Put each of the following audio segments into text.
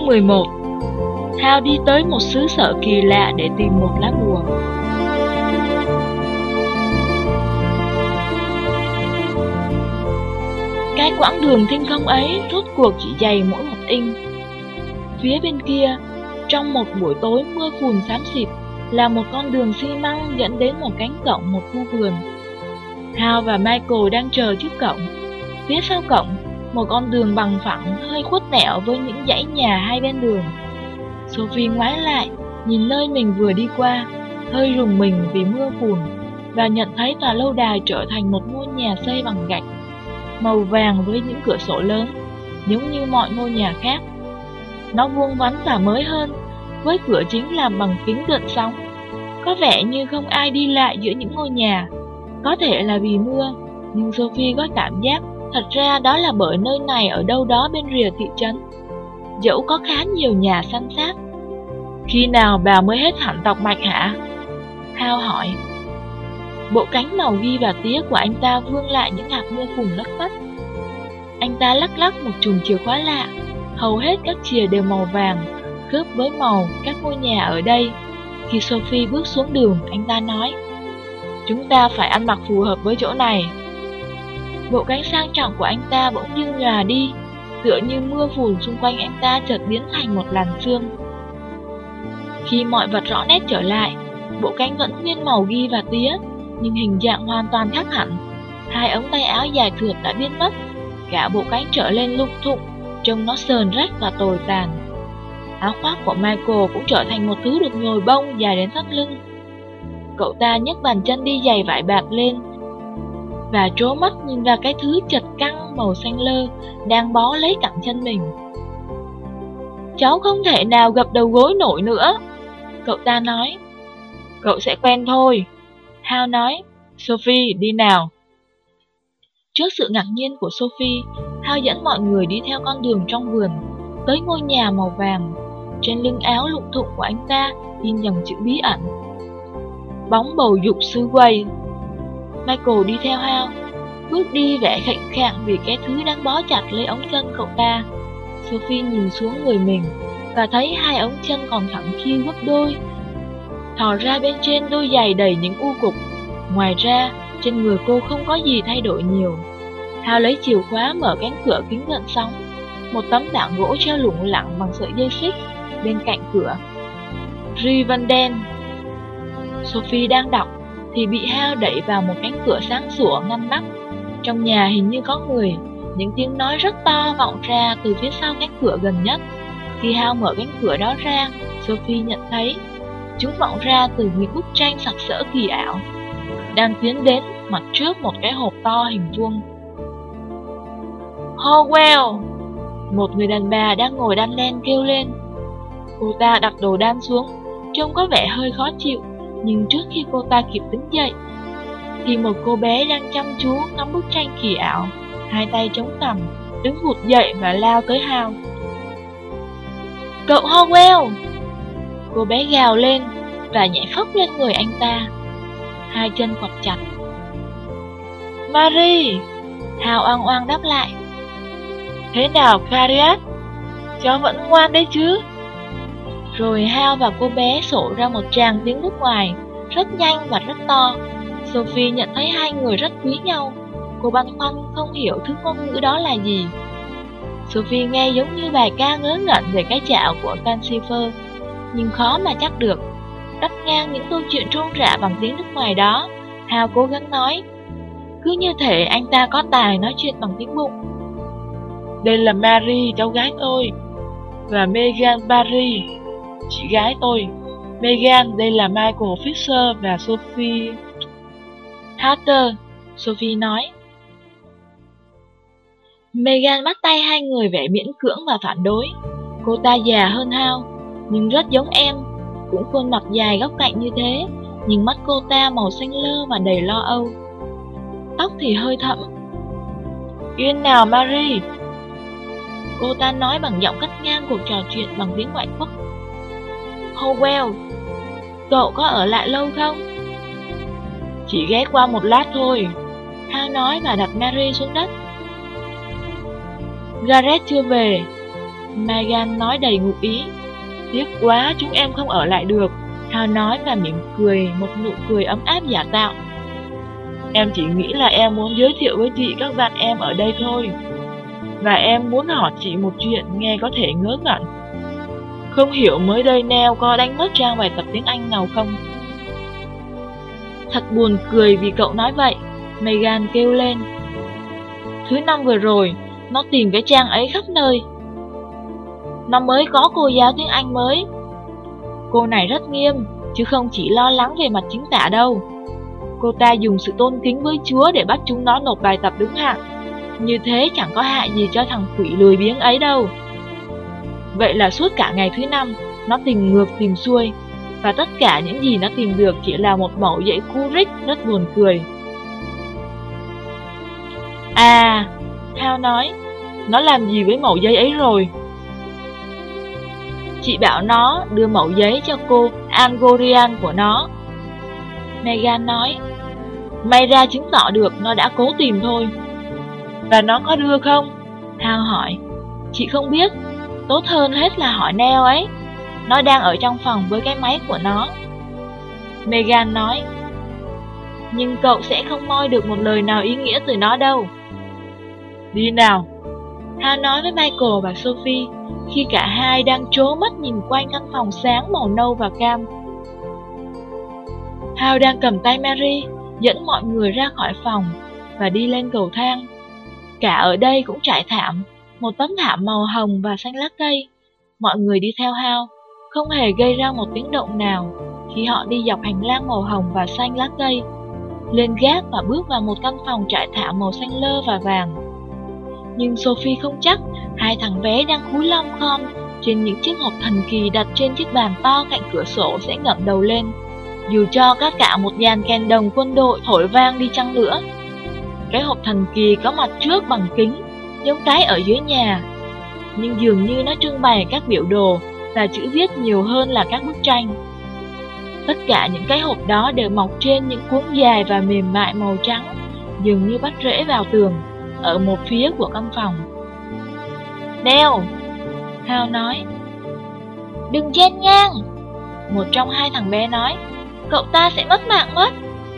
11. Hal đi tới một xứ sở kỳ lạ để tìm một lá bùa. Cái quãng đường thênh thông ấy rốt cuộc chỉ dày mỗi 1 inch. Phía bên kia, trong một buổi tối mưa phùn xám xịt, là một con đường xi măng dẫn đến một cánh cổng một khu vườn. Hal và Michael đang chờ trước cổng. Phía sau cổng, một con đường bằng phẳng hơi khuất nẻo với những dãy nhà hai bên đường. Sophie ngoái lại, nhìn nơi mình vừa đi qua, hơi rùng mình vì mưa phùn, và nhận thấy tòa lâu đài trở thành một ngôi nhà xây bằng gạch, màu vàng với những cửa sổ lớn, giống như mọi ngôi nhà khác. Nó vuông vắn và mới hơn, với cửa chính làm bằng kính gợn sóng. Có vẻ như không ai đi lại giữa những ngôi nhà. Có thể là vì mưa, nhưng Sophie có cảm giác thật ra đó là bởi nơi này ở đâu đó bên rìa thị trấn, dẫu có khá nhiều nhà san sát. Khi nào bà mới hết hẳn tọc mạch hả? Hal hỏi. Bộ cánh màu ghi và tía của anh ta vương lại những hạt mưa phùn lất phất. Anh ta lắc lắc một chùm chìa khóa lạ. Hầu hết các chìa đều màu vàng, khớp với màu các ngôi nhà ở đây. Khi Sophie bước xuống đường, anh ta nói, chúng ta phải ăn mặc phù hợp với chỗ này. Bộ cánh sang trọng của anh ta bỗng dưng nhòa đi, tựa như mưa phùn xung quanh anh ta chợt biến thành một làn sương. Khi mọi vật rõ nét trở lại, bộ cánh vẫn nguyên màu ghi và tía, nhưng hình dạng hoàn toàn khác hẳn. Hai ống tay áo dài thượt đã biến mất, cả bộ cánh trở lên lung thụng, trông nó sờn rách và tồi tàn. Áo khoác của Michael cũng trở thành một thứ được nhồi bông dài đến thắt lưng. Cậu ta nhấc bàn chân đi giày vải bạc lên và trố mắt nhìn vào cái thứ chật căng màu xanh lơ đang bó lấy cẳng chân mình. Cháu không thể nào gập đầu gối nổi nữa, cậu ta nói. Cậu sẽ quen thôi, Hal nói. Sophie, đi nào. Trước sự ngạc nhiên của Sophie, Hal dẫn mọi người đi theo con đường trong vườn, tới ngôi nhà màu vàng. Trên lưng áo lụng thụng của anh ta in dòng chữ bí ẩn: bóng bầu dục xứ Wales. Michael đi theo Hal, bước đi vẻ khệnh khạng vì cái thứ đang bó chặt lấy ống chân cậu ta. Sophie nhìn xuống người mình và thấy hai ống chân còn thẳng khiu gấp đôi, thò ra bên trên đôi giày đầy những u cục. Ngoài ra, trên người cô không có gì thay đổi nhiều. Hal lấy chìa khóa mở cánh cửa kính gợn sóng, một tấm bảng gỗ treo lủng lẳng bằng sợi dây xích bên cạnh cửa. Rivendell. Sophie đang đọc thì bị Hal đẩy vào một cánh cửa sáng sủa ngăn nắp. Trong nhà hình như có người, những tiếng nói rất to vọng ra từ phía sau cánh cửa gần nhất. Khi Hal mở cánh cửa đó ra, Sophie nhận thấy chúng vọng ra từ những bức tranh sặc sỡ kỳ ảo, đang tiến đến mặt trước một cái hộp to hình vuông. Howell! Một người đàn bà đang ngồi đan len kêu lên. Cô ta đặt đồ đan xuống, trông có vẻ hơi khó chịu, nhưng trước khi cô ta kịp đứng dậy thì một cô bé đang chăm chú ngắm bức tranh kỳ ảo, hai tay chống cằm, đứng vụt dậy và lao tới Hal. Cậu Howell! Cô bé gào lên và nhảy phóc lên người anh ta, hai chân quặp chặt. Marie! Hal oang oang đáp lại. Thế nào Cariat? Cháu vẫn ngoan đấy chứ? Rồi Hal và cô bé sổ ra một tràng tiếng nước ngoài, rất nhanh và rất to. Sophie nhận thấy hai người rất quý nhau. Cô băn khoăn không hiểu thứ ngôn ngữ đó là gì. Sophie nghe giống như bài ca ngớ ngẩn về cái chạo của Cancifer, nhưng khó mà chắc được. Cắt ngang những câu chuyện rôm rả bằng tiếng nước ngoài đó, Hal cố gắng nói. Cứ như thể anh ta có tài nói chuyện bằng tiếng bụng. Đây là Marie, cháu gái tôi, và Megan Barry, chị gái tôi. Megan, đây là Michael Fisher và Sophie Hatter, Sophie nói. Megan bắt tay hai người vẻ miễn cưỡng và phản đối. Cô ta già hơn Hal, nhưng rất giống em, cũng khuôn mặt dài góc cạnh như thế, nhưng mắt cô ta màu xanh lơ và đầy lo âu. Tóc thì hơi thẫm. Yên nào Marie, cô ta nói bằng giọng cắt ngang cuộc trò chuyện bằng tiếng ngoại quốc. Howell, cậu có ở lại lâu không? Chỉ ghé qua một lát thôi, Hal nói và đặt Marie xuống đất. Gareth chưa về, Megan nói đầy ngụ ý. Tiếc quá, chúng em không ở lại được, Hal nói và mỉm cười, một nụ cười ấm áp giả tạo. Em chỉ nghĩ là em muốn giới thiệu với chị các bạn em ở đây thôi. Và em muốn hỏi chị một chuyện nghe có thể ngớ ngẩn. Không hiểu mới đây Nell có đánh mất trang bài tập tiếng Anh nào không? Thật buồn cười vì cậu nói vậy, Megan kêu lên. Thứ năm vừa rồi, nó tìm cái trang ấy khắp nơi. Nó mới có cô giáo tiếng Anh mới. Cô này rất nghiêm, chứ không chỉ lo lắng về mặt chính tả đâu. Cô ta dùng sự tôn kính với Chúa để bắt chúng nó nộp bài tập đúng hạn. Như thế chẳng có hại gì cho thằng quỷ lười biếng ấy đâu. Vậy là suốt cả ngày thứ năm, nó tìm ngược tìm xuôi, và tất cả những gì nó tìm được chỉ là một mẩu giấy Kubrick rất buồn cười. À, Hal nói, nó làm gì với mẩu giấy ấy rồi? Chị bảo nó đưa mẩu giấy cho cô Angorian của nó. Megan nói, may ra chứng tỏ được nó đã cố tìm thôi. Và nó có đưa không? Hal hỏi. Chị không biết, tốt hơn hết là hỏi Nell ấy. Nó đang ở trong phòng với cái máy của nó. Megan nói, nhưng cậu sẽ không moi được một lời nào ý nghĩa từ nó đâu. Đi nào, Hal nói với Michael và Sophie khi cả hai đang trố mắt nhìn quanh căn phòng sáng màu nâu và cam. Hal đang cầm tay Mary, dẫn mọi người ra khỏi phòng và đi lên cầu thang. Cả ở đây cũng trải thảm, một tấm thảm màu hồng và xanh lá cây. Mọi người đi theo Hal, không hề gây ra một tiếng động nào khi họ đi dọc hành lang màu hồng và xanh lá cây, lên gác và bước vào một căn phòng trải thảm màu xanh lơ và vàng. Nhưng Sophie không chắc hai thằng bé đang cúi lom khom trên những chiếc hộp thần kỳ đặt trên chiếc bàn to cạnh cửa sổ sẽ ngẩng đầu lên, dù cho có cả một dàn kèn đồng quân đội thổi vang đi chăng nữa. Cái hộp thần kỳ có mặt trước bằng kính, giống cái ở dưới nhà, nhưng dường như nó trưng bày các biểu đồ và chữ viết nhiều hơn là các bức tranh. Tất cả những cái hộp đó đều mọc trên những cuống dài và mềm mại màu trắng, dường như bắt rễ vào tường, ở một phía của căn phòng. Nell, Hal nói. Đừng chen ngang, một trong hai thằng bé nói, cậu ta sẽ mất mạng mất.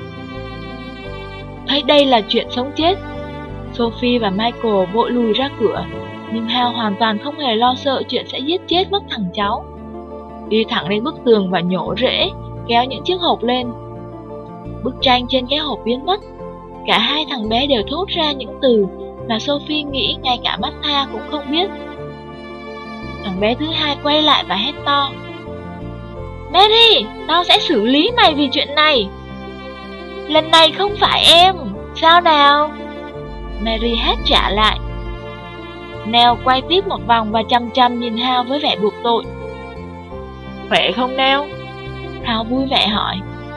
Thấy đây là chuyện sống chết, Sophie và Michael vội lùi ra cửa, nhưng Hal hoàn toàn không hề lo sợ chuyện sẽ giết chết mất thằng cháu. Đi thẳng đến bức tường và nhổ rễ, kéo những chiếc hộp lên. Bức tranh trên cái hộp biến mất. Cả hai thằng bé đều thốt ra những từ mà Sophie nghĩ ngay cả Martha cũng không biết. Thằng bé thứ hai quay lại và hét to, Mary, tao sẽ xử lý mày vì chuyện này. Lần này không phải em, sao nào? Mary hét trả lại. Nell quay tiếp một vòng và chăm chăm nhìn Hal với vẻ buộc tội. Khỏe không Nell? Hal vui vẻ hỏi.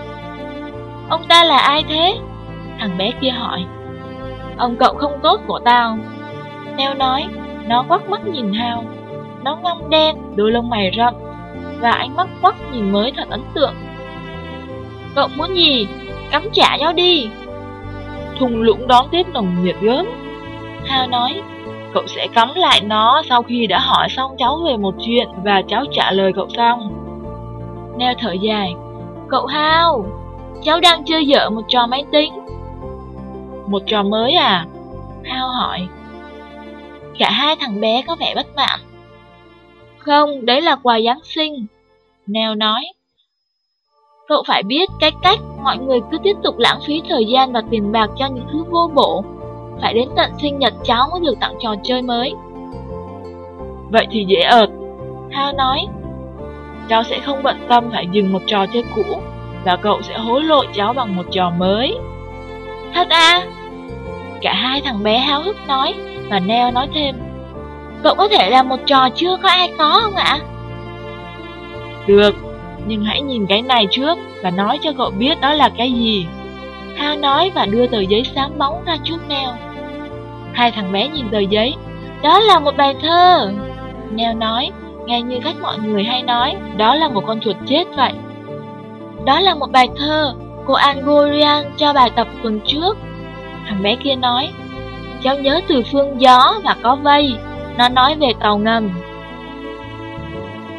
Ông ta là ai thế? Thằng bé kia hỏi. Ông cậu không tốt của tao, Nell nói. Nó quắc mắt nhìn Hal. Nó ngăm đen, đôi lông mày rậm và ánh mắt quắc nhìn mới thật ấn tượng. Cậu muốn gì? Cắm trả nhau đi. Thung lũng đón tiếp nồng nhiệt gớm, Hal nói. Cậu sẽ cắm lại nó sau khi đã hỏi xong cháu về một chuyện và cháu trả lời cậu xong. Nell thở dài. Cậu Hal, cháu đang chơi dở một trò máy tính. Một trò mới à? Hal hỏi. Cả hai thằng bé có vẻ bất mãn. Không, đấy là quà Giáng sinh, Nell nói. Cậu phải biết cái cách mọi người cứ tiếp tục lãng phí thời gian và tiền bạc cho những thứ vô bổ. Phải đến tận sinh nhật cháu mới được tặng trò chơi mới. Vậy thì dễ ợt, Hal nói. Cháu sẽ không bận tâm phải dừng một trò chơi cũ, và cậu sẽ hối lộ cháu bằng một trò mới. Thật à? Cả hai thằng bé háo hức nói, và Nell nói thêm. Cậu có thể làm một trò chưa có ai có không ạ? Được, nhưng hãy nhìn cái này trước và nói cho cậu biết đó là cái gì, Hal nói và đưa tờ giấy sáng bóng ra trước Nell. Hai thằng bé nhìn tờ giấy. Đó là một bài thơ, Nell nói, nghe như cách mọi người hay nói, đó là một con chuột chết vậy. Đó là một bài thơ cô Angorian cho bài tập tuần trước, thằng bé kia nói. Cháu nhớ từ phương gió và có vây, nó nói về tàu ngầm.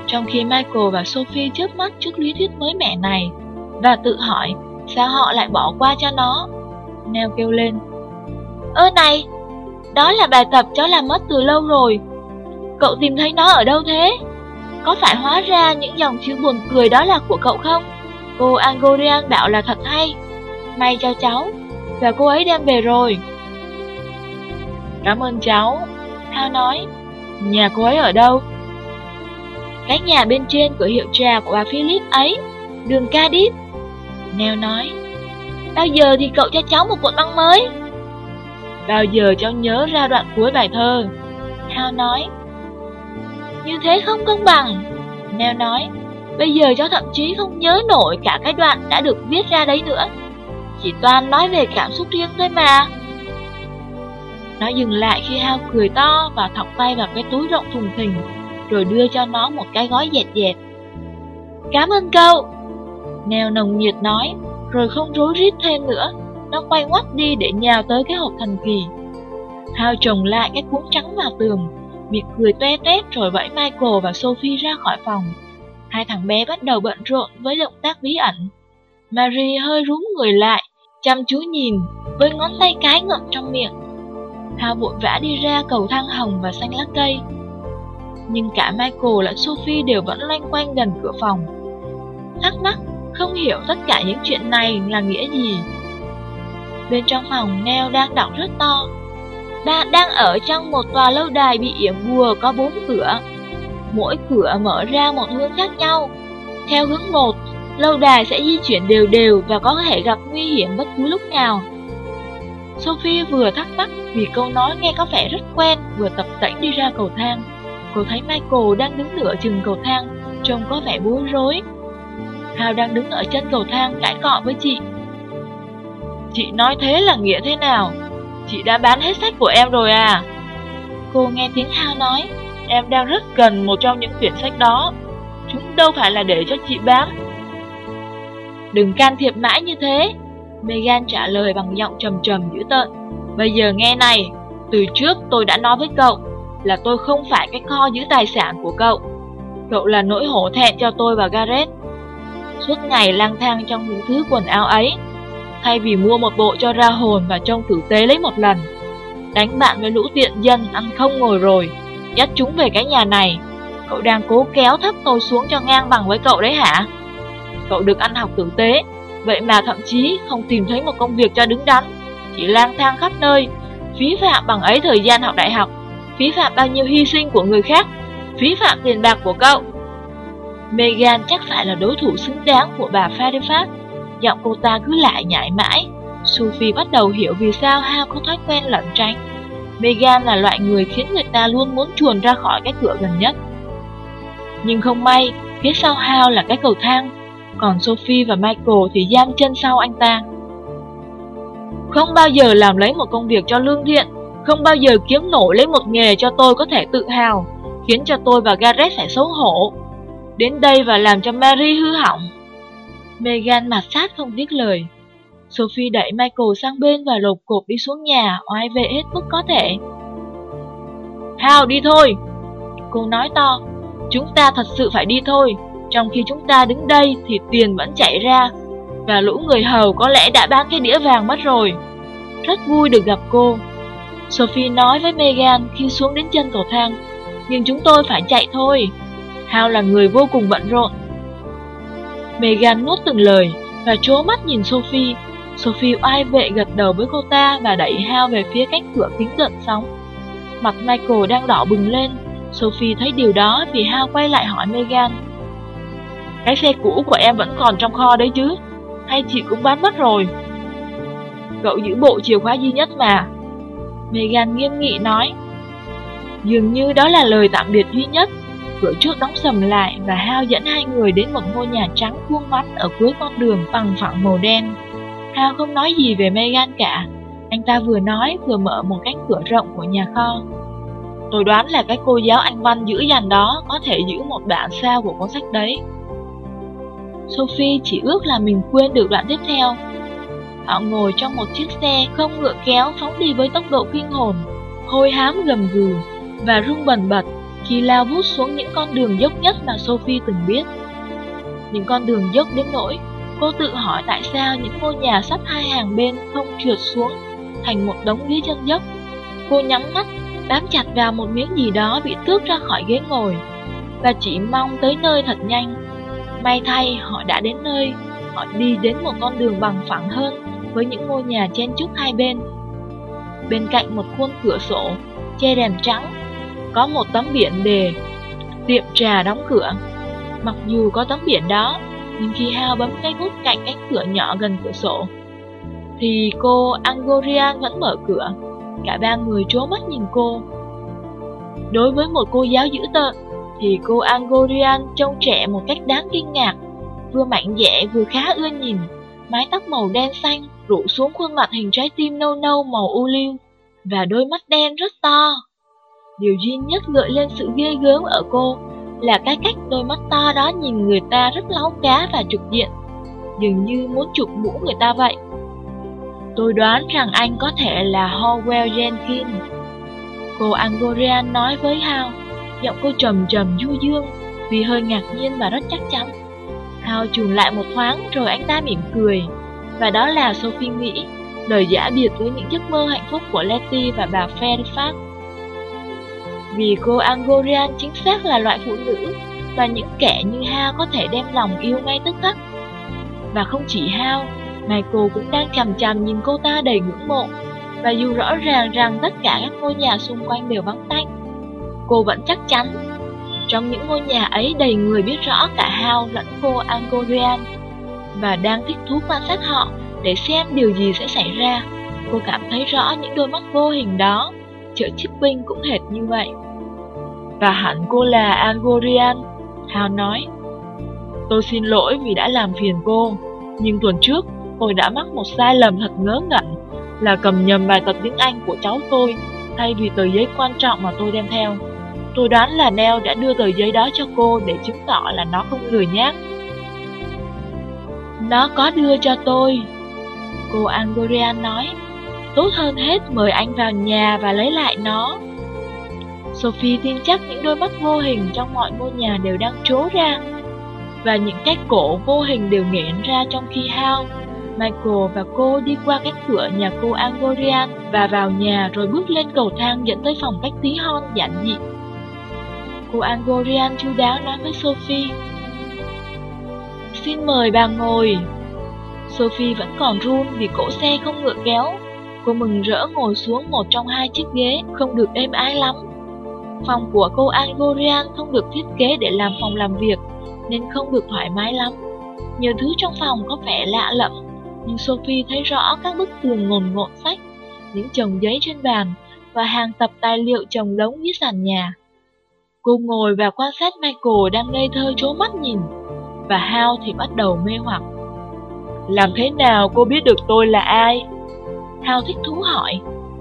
trong khi Michael và Sophie chớp mắt trước lý thuyết mới mẻ này và tự hỏi sao họ lại bỏ qua cho nó. Nell kêu lên: Ơ này, đó là bài tập cháu làm mất từ lâu rồi. Cậu tìm thấy nó ở đâu thế? Có phải hóa ra những dòng chữ buồn cười đó là của cậu không? Cô Angorian bảo là thật hay. May cho cháu, và cô ấy đem về rồi. Cảm ơn cháu, Hal nói. Nhà cô ấy ở đâu? Cái nhà bên trên cửa hiệu trà của bà Philip ấy, đường Cardiff, Nell nói. Bao giờ thì cậu cho cháu một cuộn băng mới? Bao giờ cháu nhớ ra đoạn cuối bài thơ, Hal nói. Như thế không công bằng, Nell nói. Bây giờ cháu thậm chí không nhớ nổi cả cái đoạn đã được viết ra đấy nữa. Chỉ toàn nói về cảm xúc riêng thôi mà. Nó dừng lại khi Hal cười to và thọc tay vào cái túi rộng thùng thình, rồi đưa cho nó một cái gói dẹt dẹt. Cảm ơn cậu, Nell nồng nhiệt nói, rồi không rối rít thêm nữa. Nó quay ngoắt đi để nhào tới cái hộp thần kỳ. Hal chồng lại cái cuốn trắng vào tường, miệng cười toe toét rồi vẫy Michael và Sophie ra khỏi phòng. Hai thằng bé bắt đầu bận rộn với động tác bí ẩn. Marie hơi rúm người lại, chăm chú nhìn, với ngón tay cái ngậm trong miệng. Hal vội vã đi ra cầu thang hồng và xanh lá cây. Nhưng cả Michael lẫn Sophie đều vẫn loanh quanh gần cửa phòng, thắc mắc, không hiểu tất cả những chuyện này là nghĩa gì. Bên trong phòng, Nell đang đọc rất to. Bạn đang ở trong một tòa lâu đài bị yểm bùa có 4 cửa. Mỗi cửa mở ra một hướng khác nhau. Theo hướng 1, lâu đài sẽ di chuyển đều đều và có thể gặp nguy hiểm bất cứ lúc nào. Sophie vừa thắc mắc vì câu nói nghe có vẻ rất quen, vừa tập tễnh đi ra cầu thang. Cô thấy Michael đang đứng nửa chừng cầu thang, trông có vẻ bối rối. Hal đang đứng ở chân cầu thang cãi cọ với chị. Chị nói thế là nghĩa thế nào? Chị đã bán hết sách của em rồi à? Cô nghe tiếng Hal nói. Em đang rất cần một trong những quyển sách đó. Chúng đâu phải là để cho chị bán. Đừng can thiệp mãi như thế, Megan trả lời bằng giọng trầm trầm dữ tợn. Bây giờ nghe này, từ trước tôi đã nói với cậu là tôi không phải cái kho giữ tài sản của cậu. Cậu là nỗi hổ thẹn cho tôi và Gareth. Suốt ngày lang thang trong những thứ quần áo ấy, thay vì mua một bộ cho ra hồn và trông tử tế lấy một lần. Đánh bạn với lũ tiện dân ăn không ngồi rồi, dắt chúng về cái nhà này. Cậu đang cố kéo thấp tôi xuống cho ngang bằng với cậu đấy hả? Cậu được ăn học tử tế, vậy mà thậm chí không tìm thấy một công việc cho đứng đắn, chỉ lang thang khắp nơi, phí phạm bằng ấy thời gian học đại học, phí phạm bao nhiêu hy sinh của người khác, phí phạm tiền bạc của cậu. Megan chắc phải là đối thủ xứng đáng của bà Fairfax. Giọng cô ta cứ lại nhảy mãi. Sophie bắt đầu hiểu vì sao Hal có thói quen lẩn tránh. Megan là loại người khiến người ta luôn muốn chuồn ra khỏi cái cửa gần nhất. Nhưng không may, phía sau Hal là cái cầu thang, còn Sophie và Michael thì giam chân sau anh ta. Không bao giờ làm lấy một công việc cho lương thiện, không bao giờ kiếm nổi lấy một nghề cho tôi có thể tự hào, khiến cho tôi và Gareth phải xấu hổ. Đến đây và làm cho Mary hư hỏng. Megan mặt sát không tiếc lời. Sophie đẩy Michael sang bên và lột cộp đi xuống nhà, oai vệ hết mức có thể. Hal, đi thôi, cô nói to. Chúng ta thật sự phải đi thôi. Trong khi chúng ta đứng đây thì tiền vẫn chảy ra, và lũ người hầu có lẽ đã bán cái đĩa vàng mất rồi. Rất vui được gặp cô, Sophie nói với Megan khi xuống đến chân cầu thang. Nhưng chúng tôi phải chạy thôi. Hal là người vô cùng bận rộn. Megan nuốt từng lời và trố mắt nhìn Sophie. Sophie oai vệ gật đầu với cô ta và đẩy Hal về phía cánh cửa kính gợn sóng. Mặt Michael đang đỏ bừng lên. Sophie thấy điều đó vì Hal quay lại hỏi Megan. Cái xe cũ của em vẫn còn trong kho đấy chứ? Hay chị cũng bán mất rồi? Cậu giữ bộ chìa khóa duy nhất mà, Megan nghiêm nghị nói. Dường như đó là lời tạm biệt duy nhất. Cửa trước đóng sầm lại và Hal dẫn hai người đến một ngôi nhà trắng vuông vắn ở cuối con đường bằng phẳng màu đen. Hal không nói gì về Megan cả. Anh ta vừa nói vừa mở một cánh cửa rộng của nhà kho. Tôi đoán là cái cô giáo Anh văn dữ dằn đó có thể giữ một bản sao của cuốn sách đấy. Sophie chỉ ước là mình quên được đoạn tiếp theo. Họ ngồi trong một chiếc xe không ngựa kéo phóng đi với tốc độ kinh hồn, hôi hám gầm gừ và rung bần bật, khi lao vút xuống những con đường dốc nhất mà Sophie từng biết. Những con đường dốc đến nỗi cô tự hỏi tại sao những ngôi nhà sắp hai hàng bên không trượt xuống thành một đống dưới chân dốc. Cô nhắm mắt, bám chặt vào một miếng gì đó bị tước ra khỏi ghế ngồi, và chỉ mong tới nơi thật nhanh. May thay, họ đã đến nơi. Họ đi đến một con đường bằng phẳng hơn, với những ngôi nhà chen chúc hai bên. Bên cạnh một khuôn cửa sổ che đèn trắng, có một tấm biển đề tiệm trà đóng cửa. Mặc dù có tấm biển đó, nhưng khi Hal bấm cái nút cạnh cánh cửa nhỏ gần cửa sổ, thì cô Angorian vẫn mở cửa. Cả ba người trố mắt nhìn cô. Đối với một cô giáo dữ tợn, thì cô Angorian trông trẻ một cách đáng kinh ngạc, vừa mạnh dạn vừa khá ưa nhìn. Mái tóc màu đen xanh rủ xuống khuôn mặt hình trái tim nâu nâu màu ô liu, và đôi mắt đen rất to. Điều duy nhất gợi lên sự ghê gớm ở cô là cái cách đôi mắt to đó nhìn người ta rất láu cá và trực diện, dường như muốn chụp mũ người ta vậy. Tôi đoán rằng anh có thể là Howell Jenkins, cô Angorian nói với Hal. Giọng cô trầm trầm du dương, vì hơi ngạc nhiên và rất chắc chắn. Hal chùn lại một thoáng rồi anh ta mỉm cười. Và đó là, Sophie nghĩ, lời giả biệt với những giấc mơ hạnh phúc của Letty và bà Fairfax. Vì cô Angorian chính xác là loại phụ nữ mà những kẻ như Hal có thể đem lòng yêu ngay tức khắc. Và không chỉ Hal, Michael cũng đang chằm chằm nhìn cô ta đầy ngưỡng mộ. Và dù rõ ràng rằng tất cả các ngôi nhà xung quanh đều vắng tanh, cô vẫn chắc chắn trong những ngôi nhà ấy đầy người biết rõ cả Hal lẫn cô Angorian, và đang thích thú quan sát họ để xem điều gì sẽ xảy ra. Cô cảm thấy rõ những đôi mắt vô hình đó. Chợ Chipping cũng hệt như vậy. Và hẳn cô là Angorian, Hal nói. Tôi xin lỗi vì đã làm phiền cô, nhưng tuần trước tôi đã mắc một sai lầm thật ngớ ngẩn, là cầm nhầm bài tập tiếng Anh của cháu tôi thay vì tờ giấy quan trọng mà tôi đem theo. Tôi đoán là Nell đã đưa tờ giấy đó cho cô để chứng tỏ là nó không lười nhác. Nó có đưa cho tôi, cô Angorian nói. Tốt hơn hết mời anh vào nhà và lấy lại nó. Sophie tin chắc những đôi mắt vô hình trong mọi ngôi nhà đều đang trố ra, và những cái cổ vô hình đều nghẽn ra trong khi Hal, Michael và cô đi qua cánh cửa nhà cô Angorian và vào nhà, rồi bước lên cầu thang dẫn tới phòng cách tí hon giản dị. Cô Angorian chu đáo nói với Sophie. Xin mời bà ngồi. Sophie vẫn còn run vì cỗ xe không ngựa kéo. Cô mừng rỡ ngồi xuống một trong hai chiếc ghế không được êm ái lắm. Phòng của cô Angorian không được thiết kế để làm phòng làm việc, nên không được thoải mái lắm. Nhiều thứ trong phòng có vẻ lạ lẫm, nhưng Sophie thấy rõ các bức tường ngổn ngonộn sách, những chồng giấy trên bàn và hàng tập tài liệu chồng đống dưới sàn nhà. Cô ngồi và quan sát Michael đang ngây thơ trố mắt nhìn, và Hal thì bắt đầu mê hoặc. Làm thế nào cô biết được tôi là ai? Hal thích thú hỏi.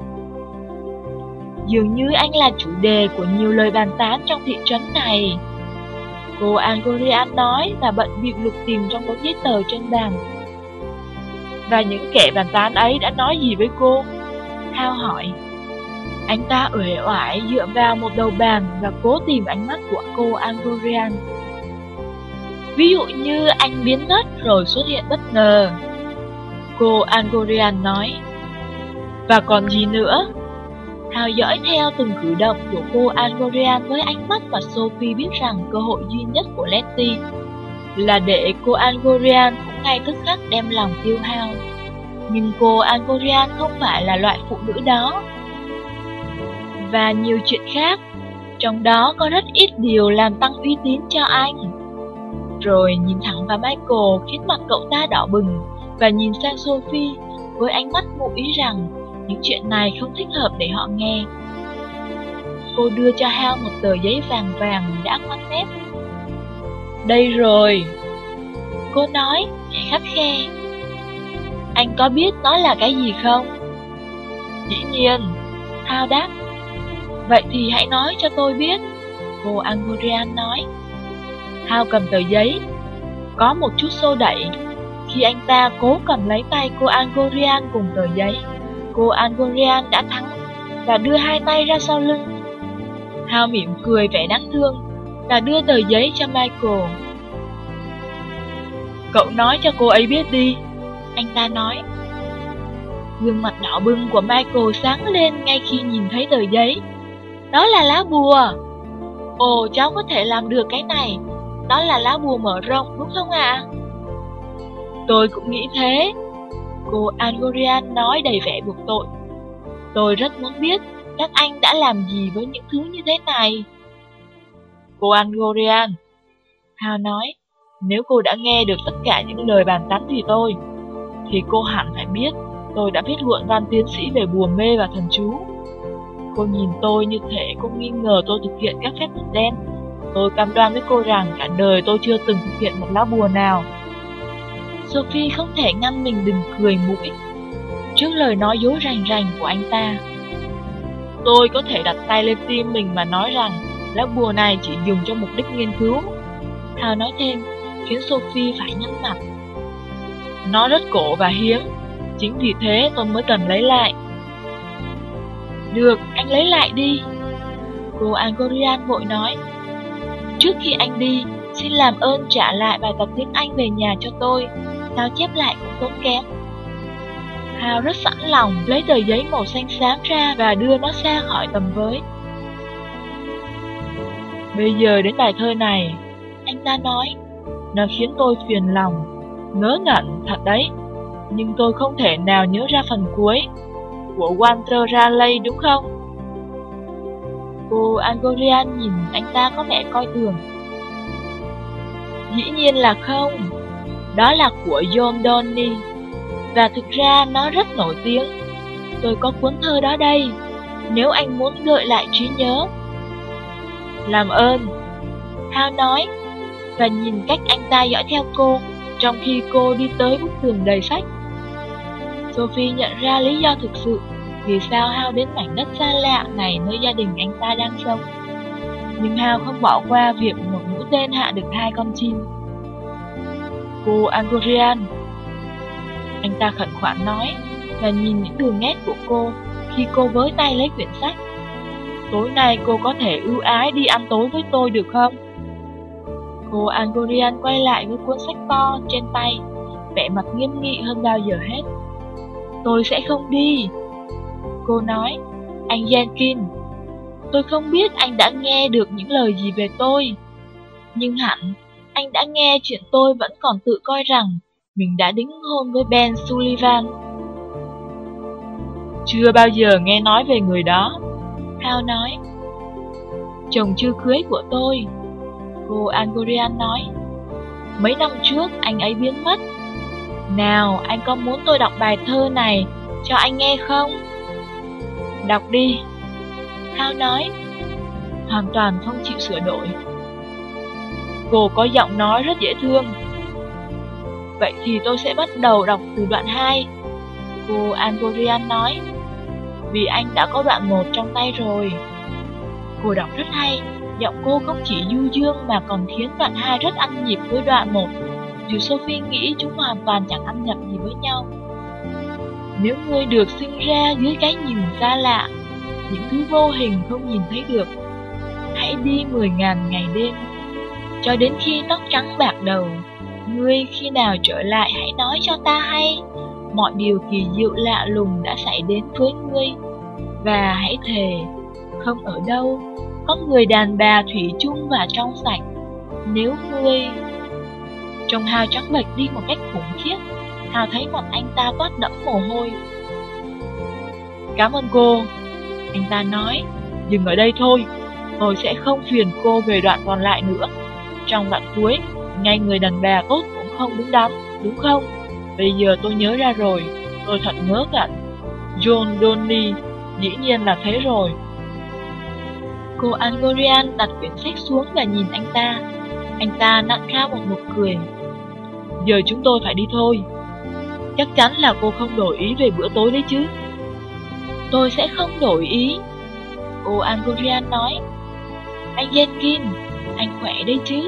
Dường như anh là chủ đề của nhiều lời bàn tán trong thị trấn này, cô Angorian nói, và bận bịu lục tìm trong đống giấy tờ trên bàn. Và những kẻ bàn tán ấy đã nói gì với cô? Hal hỏi. Anh ta uể oải dựa vào một đầu bàn và cố tìm ánh mắt của cô Angorian. Ví dụ như anh biến mất rồi xuất hiện bất ngờ, cô Angorian nói. Và còn gì nữa? Hal dõi theo từng cử động của cô Angorian với ánh mắt mà Sophie biết rằng cơ hội duy nhất của Letty là để cô Angorian cũng ngay tức khắc đem lòng yêu Hal. Nhưng cô Angorian không phải là loại phụ nữ đó. Và nhiều chuyện khác, trong đó có rất ít điều làm tăng uy tín cho anh. Rồi nhìn thẳng vào Michael khiến mặt cậu ta đỏ bừng, và nhìn sang Sophie với ánh mắt ngụ ý rằng những chuyện này không thích hợp để họ nghe. Cô đưa cho Hal một tờ giấy vàng vàng đã khoát nét. Đây rồi, cô nói khắt khe. Anh có biết nó là cái gì không? Dĩ nhiên, Hal đáp. Vậy thì hãy nói cho tôi biết, cô Angorian nói. Hal cầm tờ giấy, có một chút xô đẩy. Khi anh ta cố cầm lấy tay cô Angorian cùng tờ giấy, cô Angorian đã thắng và đưa hai tay ra sau lưng. Hal mỉm cười vẻ đáng thương và đưa tờ giấy cho Michael. Cậu nói cho cô ấy biết đi, anh ta nói. Gương mặt đỏ bừng của Michael sáng lên ngay khi nhìn thấy tờ giấy. Đó là lá bùa. Ồ, cháu có thể làm được cái này. Đó là lá bùa mở rộng, đúng không ạ? Tôi cũng nghĩ thế, cô Angorian nói đầy vẻ buộc tội. Tôi rất muốn biết các anh đã làm gì với những thứ như thế này. Cô Angorian, Hal nói, nếu cô đã nghe được tất cả những lời bàn tán vì tôi, thì cô hẳn phải biết tôi đã viết luận văn tiến sĩ về bùa mê và thần chú. Cô nhìn tôi như thể cô nghi ngờ tôi thực hiện các phép thuật đen. Tôi cam đoan với cô rằng cả đời tôi chưa từng thực hiện một lá bùa nào. Sophie không thể ngăn mình đừng cười mũi trước lời nói dối rành rành của anh ta. Tôi có thể đặt tay lên tim mình mà nói rằng lá bùa này chỉ dùng cho mục đích nghiên cứu, Hal nói thêm, khiến Sophie phải nhăn mặt. Nó rất cổ và hiếm, chính vì thế tôi mới cần lấy lại. Được, anh lấy lại đi, cô Angorian vội nói. Trước khi anh đi, xin làm ơn trả lại bài tập tiếng Anh về nhà cho tôi, sao chép lại cũng tốn kém. Hal rất sẵn lòng lấy tờ giấy màu xanh xám ra và đưa nó xa khỏi tầm với. Bây giờ đến bài thơ này, anh ta nói, nó khiến tôi phiền lòng, ngớ ngẩn thật đấy, nhưng tôi không thể nào nhớ ra phần cuối của Walter Raleigh, đúng không? Cô Angorian nhìn anh ta có vẻ coi thường. Dĩ nhiên là không, đó là của John Donne, và thực ra nó rất nổi tiếng. Tôi có cuốn thơ đó đây, nếu anh muốn gợi lại trí nhớ. Làm ơn, Hal nói, và nhìn cách anh ta dõi theo cô, trong khi cô đi tới bức tường đầy sách. Sophie nhận ra lý do thực sự vì sao Hal đến mảnh đất xa lạ này nơi gia đình anh ta đang sống. Nhưng Hal không bỏ qua việc một mũi tên hạ được 2 con chim. Cô Angorian, anh ta khẩn khoản nói, và nhìn những đường nét của cô khi cô với tay lấy quyển sách. Tối nay cô có thể ưu ái đi ăn tối với tôi được không? Cô Angorian quay lại với cuốn sách to trên tay, vẻ mặt nghiêm nghị hơn bao giờ hết. Tôi sẽ không đi, cô nói. Anh Jenkins, tôi không biết anh đã nghe được những lời gì về tôi, nhưng hẳn anh đã nghe chuyện tôi vẫn còn tự coi rằng mình đã đính hôn với Ben Sullivan. Chưa bao giờ nghe nói về người đó, Hal nói. Chồng chưa cưới của tôi, cô Angorian nói. Mấy năm trước anh ấy biến mất. Nào, anh có muốn tôi đọc bài thơ này cho anh nghe không? Đọc đi, Hal nói, hoàn toàn không chịu sửa đổi. Cô có giọng nói rất dễ thương. Vậy thì tôi sẽ bắt đầu đọc từ đoạn 2, cô Angorian nói, vì anh đã có đoạn 1 trong tay rồi. Cô đọc rất hay, giọng cô không chỉ du dương mà còn khiến đoạn 2 rất ăn nhịp với đoạn 1, dù Sophie nghĩ chúng hoàn toàn chẳng ăn nhập gì với nhau. Nếu ngươi được sinh ra dưới cái nhìn xa lạ, những thứ vô hình không nhìn thấy được, hãy đi 10.000 ngày đêm, cho đến khi tóc trắng bạc đầu. Ngươi khi nào trở lại hãy nói cho ta hay mọi điều kỳ diệu lạ lùng đã xảy đến với ngươi, và hãy thề không ở đâu có người đàn bà thủy chung và trong sạch. Nếu ngươi... Trông Hal trắng bệch đi một cách khủng khiếp. Hal thấy mặt anh ta toát đẫm mồ hôi. Cảm ơn cô, anh ta nói. Dừng ở đây thôi, tôi sẽ không phiền cô về đoạn còn lại nữa. Trong đoạn cuối, ngay người đàn bà tốt cũng không đứng đắn, đúng không? Bây giờ tôi nhớ ra rồi, tôi thật ngớ ngẩn. John Donne, dĩ nhiên là thế rồi. Cô Angorian đặt quyển sách xuống và nhìn anh ta. Anh ta nặn ra một nụ cười. Giờ chúng tôi phải đi thôi. Chắc chắn là cô không đổi ý về bữa tối đấy chứ? Tôi sẽ không đổi ý, cô Angorian nói. Anh Jenkins, anh khỏe đấy chứ?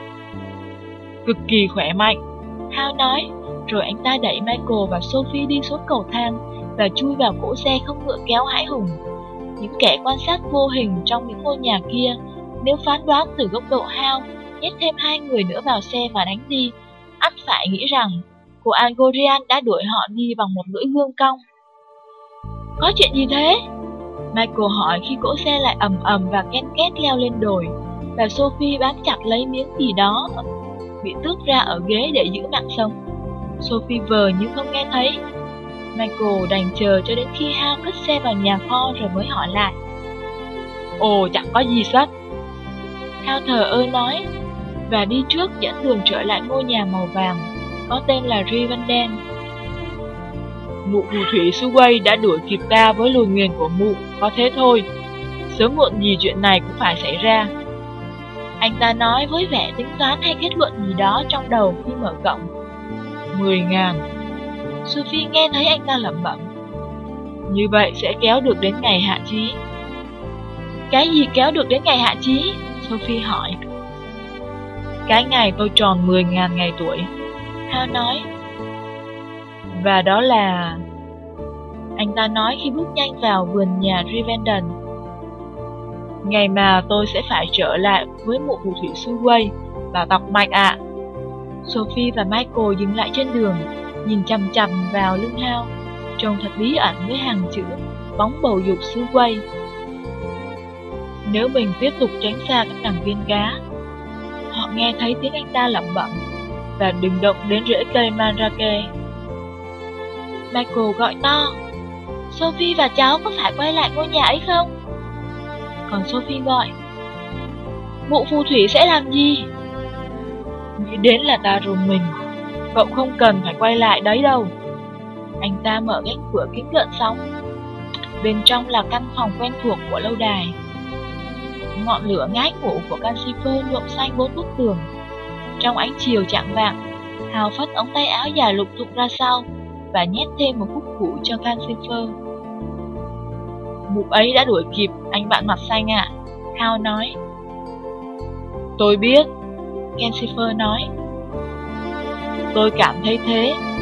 Cực kỳ khỏe mạnh, Hal nói. Rồi anh ta đẩy Michael và Sophie đi xuống cầu thang và chui vào cỗ xe không ngựa kéo hãi hùng. Những kẻ quan sát vô hình trong những ngôi nhà kia, nếu phán đoán từ góc độ Hal, nhét thêm 2 người nữa vào xe và đánh đi, ắt phải nghĩ rằng cô Angorian đã đuổi họ đi bằng một lưỡi gươm cong. Có chuyện gì thế? Michael hỏi khi cỗ xe lại ầm ầm và ken két leo lên đồi, và Sophie bám chặt lấy miếng gì đó bị tước ra ở ghế để giữ mạng sống. Sophie vờ như không nghe thấy. Michael đành chờ cho đến khi Hal cất xe vào nhà kho rồi mới hỏi lại. Ồ, chẳng có gì hết. Hal thờ ơ nói, và đi trước dẫn đường trở lại ngôi nhà màu vàng, có tên là Rivendell. Mụ phù thủy Suway đã đuổi kịp ta với lời nguyền của mụ, có thế thôi. Sớm muộn gì chuyện này cũng phải xảy ra. Anh ta nói với vẻ tính toán hay kết luận gì đó trong đầu khi mở cổng. 10.000. Sophie nghe thấy anh ta lẩm bẩm. Như vậy sẽ kéo được đến ngày hạ chí. Cái gì kéo được đến ngày hạ chí? Sophie hỏi. Cái ngày tôi tròn 10.000 ngày tuổi, Hal nói. Và đó là... Anh ta nói khi bước nhanh vào vườn nhà Rivendell. Ngày mà tôi sẽ phải trở lại với mụ phù thủy Suway và tọc mạch ạ. Sophie và Michael dừng lại trên đường, nhìn chằm chằm vào lưng Hal, trông thật bí ẩn với hàng chữ bóng bầu dục Suway. Nếu mình tiếp tục tránh xa các đằng viên cá, họ nghe thấy tiếng anh ta lẩm bẩm, và đừng động đến rễ cây Mandrake. Michael gọi to, Sophie và cháu có phải quay lại ngôi nhà ấy không? Còn Sophie gọi, mụ phù thủy sẽ làm gì? Nghĩ đến là ta rùng mình. Cậu không cần phải quay lại đấy đâu. Anh ta mở cánh cửa kính gợn sóng. Bên trong là căn phòng quen thuộc của lâu đài. Ngọn lửa ngái ngủ của Cansifer nhuộm xanh 4 bức tường. Trong ánh chiều chạng vạng, Hal phất ống tay áo dài lục thụng ra sau và nhét thêm một khúc củ cho Cansifer. Mụ ấy đã đuổi kịp anh bạn mặt xanh ạ, Hal nói. Tôi biết, Cansifer nói. Tôi cảm thấy thế.